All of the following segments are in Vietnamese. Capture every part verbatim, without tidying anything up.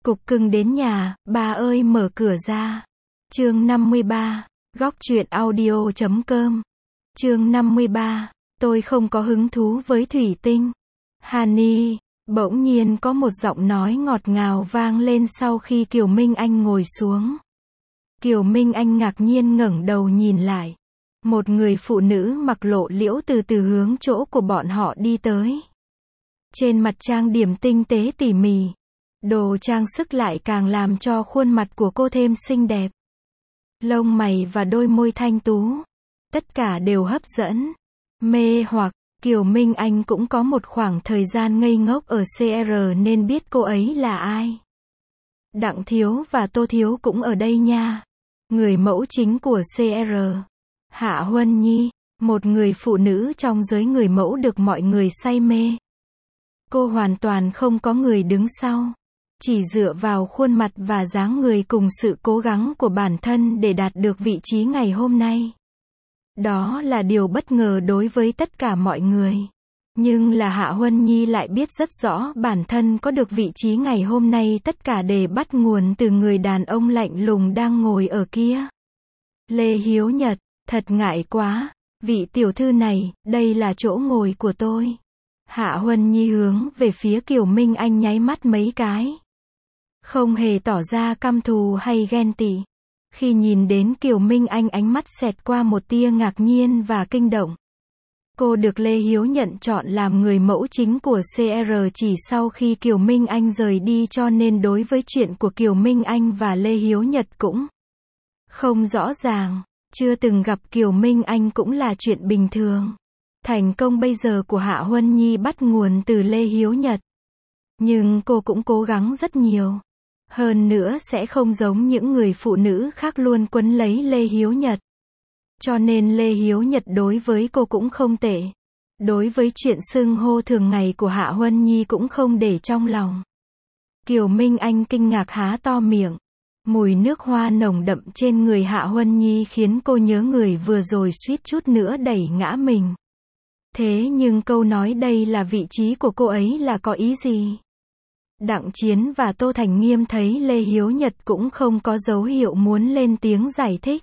Cục cưng đến nhà, ba ơi mở cửa ra. Chương năm mươi ba, góc truyện audio chấm com. Chương năm mươi ba, tôi không có hứng thú với thủy tinh. Honey, bỗng nhiên có một giọng nói ngọt ngào vang lên sau khi Kiều Minh Anh ngồi xuống. Kiều Minh Anh ngạc nhiên ngẩng đầu nhìn lại. Một người phụ nữ mặc lộ liễu từ từ hướng chỗ của bọn họ đi tới. Trên mặt trang điểm tinh tế tỉ mỉ. Đồ trang sức lại càng làm cho khuôn mặt của cô thêm xinh đẹp. Lông mày và đôi môi thanh tú. Tất cả đều hấp dẫn. Mê hoặc, Kiều Minh Anh cũng có một khoảng thời gian ngây ngốc ở xê rờ nên biết cô ấy là ai. Đặng Thiếu và Tô Thiếu cũng ở đây nha. Người mẫu chính của xê rờ. Hạ Huân Nhi, một người phụ nữ trong giới người mẫu được mọi người say mê. Cô hoàn toàn không có người đứng sau. Chỉ dựa vào khuôn mặt và dáng người cùng sự cố gắng của bản thân để đạt được vị trí ngày hôm nay. Đó là điều bất ngờ đối với tất cả mọi người. Nhưng là Hạ Huân Nhi lại biết rất rõ bản thân có được vị trí ngày hôm nay tất cả đều bắt nguồn từ người đàn ông lạnh lùng đang ngồi ở kia. Lê Hiếu Nhật, thật ngại quá. Vị tiểu thư này, đây là chỗ ngồi của tôi. Hạ Huân Nhi hướng về phía Kiều Minh Anh nháy mắt mấy cái. Không hề tỏ ra căm thù hay ghen tị. Khi nhìn đến Kiều Minh Anh ánh mắt xẹt qua một tia ngạc nhiên và kinh động. Cô được Lê Hiếu nhận chọn làm người mẫu chính của xê rờ chỉ sau khi Kiều Minh Anh rời đi, cho nên đối với chuyện của Kiều Minh Anh và Lê Hiếu Nhật cũng không rõ ràng. Chưa từng gặp Kiều Minh Anh cũng là chuyện bình thường. Thành công bây giờ của Hạ Huân Nhi bắt nguồn từ Lê Hiếu Nhật. Nhưng cô cũng cố gắng rất nhiều. Hơn nữa sẽ không giống những người phụ nữ khác luôn quấn lấy Lê Hiếu Nhật. Cho nên Lê Hiếu Nhật đối với cô cũng không tệ. Đối với chuyện xưng hô thường ngày của Hạ Huân Nhi cũng không để trong lòng. Kiều Minh Anh kinh ngạc há to miệng. Mùi nước hoa nồng đậm trên người Hạ Huân Nhi khiến cô nhớ người vừa rồi suýt chút nữa đẩy ngã mình. Thế nhưng câu nói đây là vị trí của cô ấy là có ý gì? Đặng Chiến và Tô Thành Nghiêm thấy Lê Hiếu Nhật cũng không có dấu hiệu muốn lên tiếng giải thích.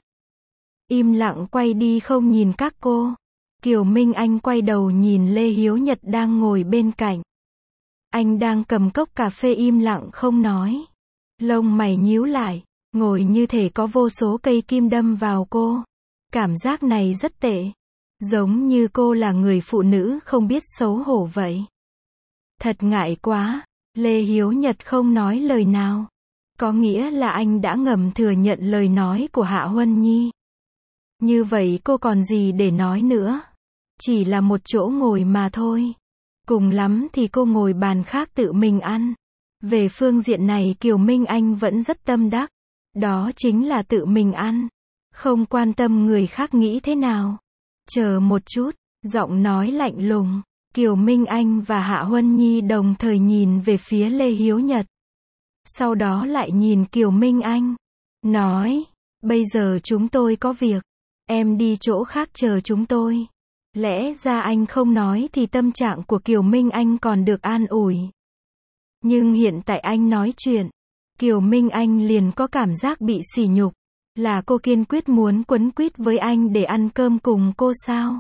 Im lặng quay đi không nhìn các cô. Kiều Minh Anh quay đầu nhìn Lê Hiếu Nhật đang ngồi bên cạnh. Anh đang cầm cốc cà phê im lặng không nói. Lông mày nhíu lại, ngồi như thể có vô số cây kim đâm vào cô. Cảm giác này rất tệ. Giống như cô là người phụ nữ không biết xấu hổ vậy. Thật ngại quá. Lê Hiếu Nhật không nói lời nào. Có nghĩa là anh đã ngầm thừa nhận lời nói của Hạ Huân Nhi. Như vậy cô còn gì để nói nữa. Chỉ là một chỗ ngồi mà thôi. Cùng lắm thì cô ngồi bàn khác tự mình ăn. Về phương diện này Kiều Minh Anh vẫn rất tâm đắc. Đó chính là tự mình ăn. Không quan tâm người khác nghĩ thế nào. Chờ một chút, giọng nói lạnh lùng. Kiều Minh Anh và Hạ Huân Nhi đồng thời nhìn về phía Lê Hiếu Nhật. Sau đó lại nhìn Kiều Minh Anh. Nói, bây giờ chúng tôi có việc. Em đi chỗ khác chờ chúng tôi. Lẽ ra anh không nói thì tâm trạng của Kiều Minh Anh còn được an ủi. Nhưng hiện tại anh nói chuyện. Kiều Minh Anh liền có cảm giác bị sỉ nhục. Là cô kiên quyết muốn quấn quýt với anh để ăn cơm cùng cô sao?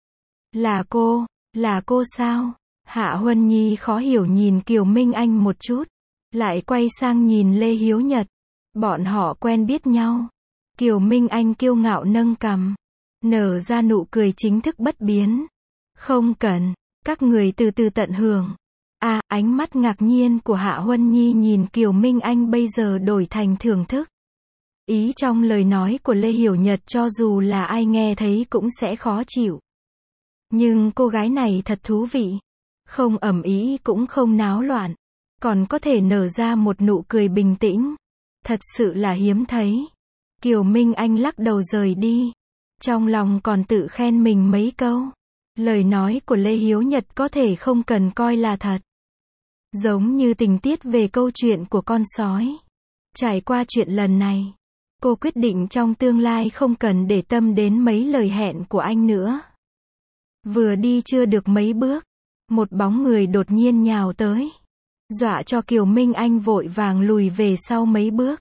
Là cô, là cô sao? Hạ Huân Nhi khó hiểu nhìn Kiều Minh Anh một chút. Lại quay sang nhìn Lê Hiếu Nhật. Bọn họ quen biết nhau. Kiều Minh Anh kiêu ngạo nâng cằm. Nở ra nụ cười chính thức bất biến. Không cần, các người từ từ tận hưởng. À, ánh mắt ngạc nhiên của Hạ Huân Nhi nhìn Kiều Minh Anh bây giờ đổi thành thưởng thức. Ý trong lời nói của Lê Hiểu Nhật cho dù là ai nghe thấy cũng sẽ khó chịu. Nhưng cô gái này thật thú vị. Không ầm ĩ cũng không náo loạn. Còn có thể nở ra một nụ cười bình tĩnh. Thật sự là hiếm thấy. Kiều Minh Anh lắc đầu rời đi. Trong lòng còn tự khen mình mấy câu. Lời nói của Lê Hiếu Nhật có thể không cần coi là thật. Giống như tình tiết về câu chuyện của con sói. Trải qua chuyện lần này, cô quyết định trong tương lai không cần để tâm đến mấy lời hẹn của anh nữa. Vừa đi chưa được mấy bước, một bóng người đột nhiên nhào tới. dọa cho Kiều Minh Anh vội vàng lùi về sau mấy bước.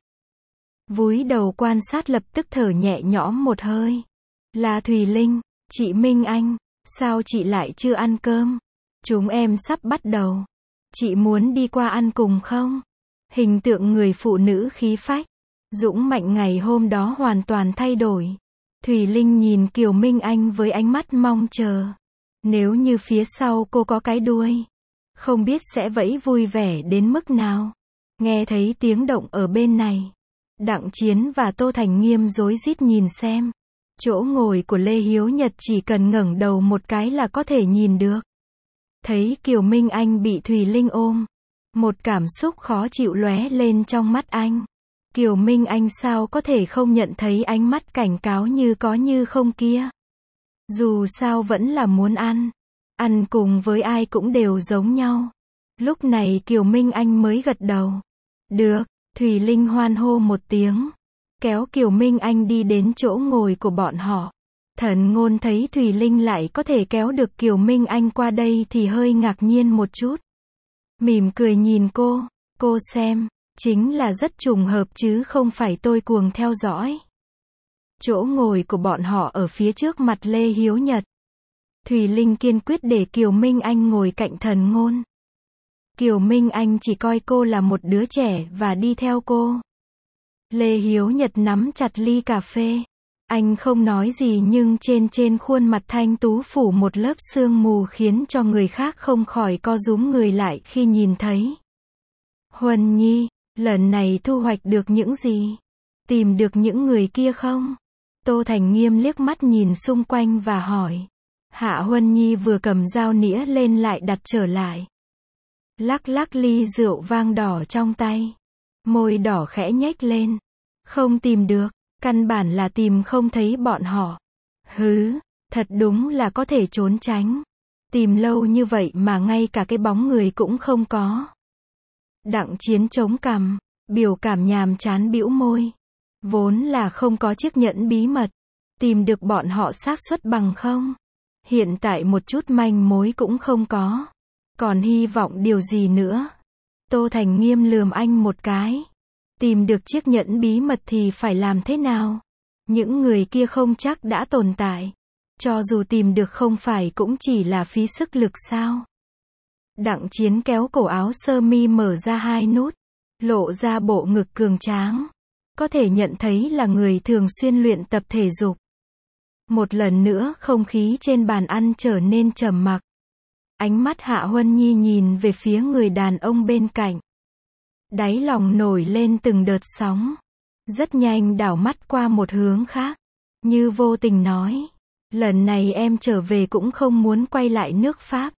Vúi đầu quan sát lập tức thở nhẹ nhõm một hơi. Là Thùy Linh, chị Minh Anh, sao chị lại chưa ăn cơm? Chúng em sắp bắt đầu. Chị muốn đi qua ăn cùng không? Hình tượng người phụ nữ khí phách, dũng mạnh ngày hôm đó hoàn toàn thay đổi. Thùy Linh nhìn Kiều Minh Anh với ánh mắt mong chờ. Nếu như phía sau cô có cái đuôi, không biết sẽ vẫy vui vẻ đến mức nào. Nghe thấy tiếng động ở bên này, Đặng Chiến và Tô Thành Nghiêm rối rít nhìn xem. Chỗ ngồi của Lê Hiếu Nhật chỉ cần ngẩng đầu một cái là có thể nhìn được. Thấy Kiều Minh Anh bị Thùy Linh ôm, một cảm xúc khó chịu lóe lên trong mắt anh. Kiều Minh Anh sao có thể không nhận thấy ánh mắt cảnh cáo như có như không kia. Dù sao vẫn là muốn ăn. Ăn cùng với ai cũng đều giống nhau. Lúc này Kiều Minh Anh mới gật đầu. Được, Thùy Linh hoan hô một tiếng, kéo Kiều Minh Anh đi đến chỗ ngồi của bọn họ. Thần Ngôn thấy Thùy Linh lại có thể kéo được Kiều Minh Anh qua đây thì hơi ngạc nhiên một chút. Mỉm cười nhìn cô, cô xem, chính là rất trùng hợp chứ không phải tôi cuồng theo dõi. Chỗ ngồi của bọn họ ở phía trước mặt Lê Hiếu Nhật. Thùy Linh kiên quyết để Kiều Minh Anh ngồi cạnh Thần Ngôn. Kiều Minh Anh chỉ coi cô là một đứa trẻ và đi theo cô. Lê Hiếu Nhật nắm chặt ly cà phê. Anh không nói gì nhưng trên trên khuôn mặt thanh tú phủ một lớp sương mù khiến cho người khác không khỏi co rúm người lại khi nhìn thấy. Huân Nhi, lần này thu hoạch được những gì? Tìm được những người kia không? Tô Thành Nghiêm liếc mắt nhìn xung quanh và hỏi. Hạ Huân Nhi vừa cầm dao nĩa lên lại đặt trở lại. Lắc lắc ly rượu vang đỏ trong tay. Môi đỏ khẽ nhếch lên. Không tìm được, căn bản là tìm không thấy bọn họ. Hứ, thật đúng là có thể trốn tránh. Tìm lâu như vậy mà ngay cả cái bóng người cũng không có. Đặng Chiến chống cằm, biểu cảm nhàm chán bĩu môi. Vốn là không có chiếc nhẫn bí mật. Tìm được bọn họ xác suất bằng không? Hiện tại một chút manh mối cũng không có. Còn hy vọng điều gì nữa? Tô Thành Nghiêm lườm anh một cái. Tìm được chiếc nhẫn bí mật thì phải làm thế nào? Những người kia không chắc đã tồn tại. Cho dù tìm được không phải cũng chỉ là phí sức lực sao? Đặng Chiến kéo cổ áo sơ mi mở ra hai nút, lộ ra bộ ngực cường tráng. Có thể nhận thấy là người thường xuyên luyện tập thể dục. Một lần nữa không khí trên bàn ăn trở nên trầm mặc. Ánh mắt Hạ Huân Nhi nhìn về phía người đàn ông bên cạnh. Đáy lòng nổi lên từng đợt sóng. Rất nhanh đảo mắt qua một hướng khác. Như vô tình nói. Lần này em trở về cũng không muốn quay lại nước Pháp.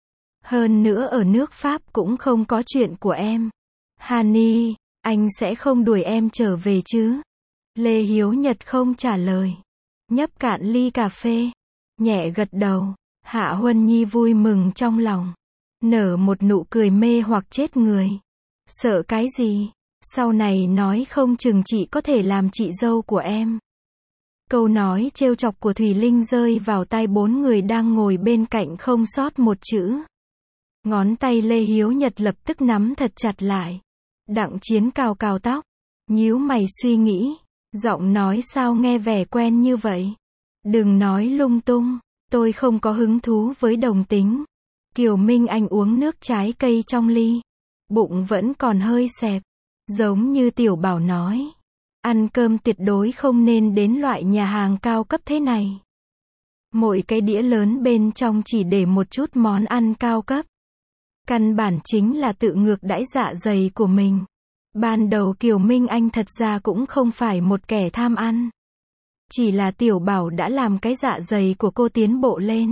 Hơn nữa ở nước Pháp cũng không có chuyện của em. Hani, anh sẽ không đuổi em trở về chứ? Lê Hiếu Nhật không trả lời. Nhấp cạn ly cà phê. Nhẹ gật đầu. Hạ Huân Nhi vui mừng trong lòng. Nở một nụ cười mê hoặc chết người. Sợ cái gì? Sau này nói không chừng chị có thể làm chị dâu của em. Câu nói trêu chọc của Thùy Linh rơi vào tai bốn người đang ngồi bên cạnh không sót một chữ. Ngón tay Lê Hiếu Nhật lập tức nắm thật chặt lại. Đặng Chiến cào cào tóc. Nhíu mày suy nghĩ. Giọng nói sao nghe vẻ quen như vậy? Đừng nói lung tung. Tôi không có hứng thú với đồng tính. Kiều Minh Anh uống nước trái cây trong ly. Bụng vẫn còn hơi xẹp. Giống như Tiểu Bảo nói. Ăn cơm tuyệt đối không nên đến loại nhà hàng cao cấp thế này. Mỗi cái đĩa lớn bên trong chỉ để một chút món ăn cao cấp. Căn bản chính là tự ngược đãi dạ dày của mình. Ban đầu Kiều Minh Anh thật ra cũng không phải một kẻ tham ăn. Chỉ là Tiểu Bảo đã làm cái dạ dày của cô tiến bộ lên.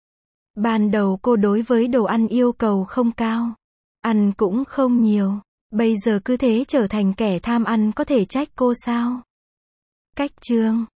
Ban đầu cô đối với đồ ăn yêu cầu không cao. Ăn cũng không nhiều. Bây giờ cứ thế trở thành kẻ tham ăn có thể trách cô sao? Cách chương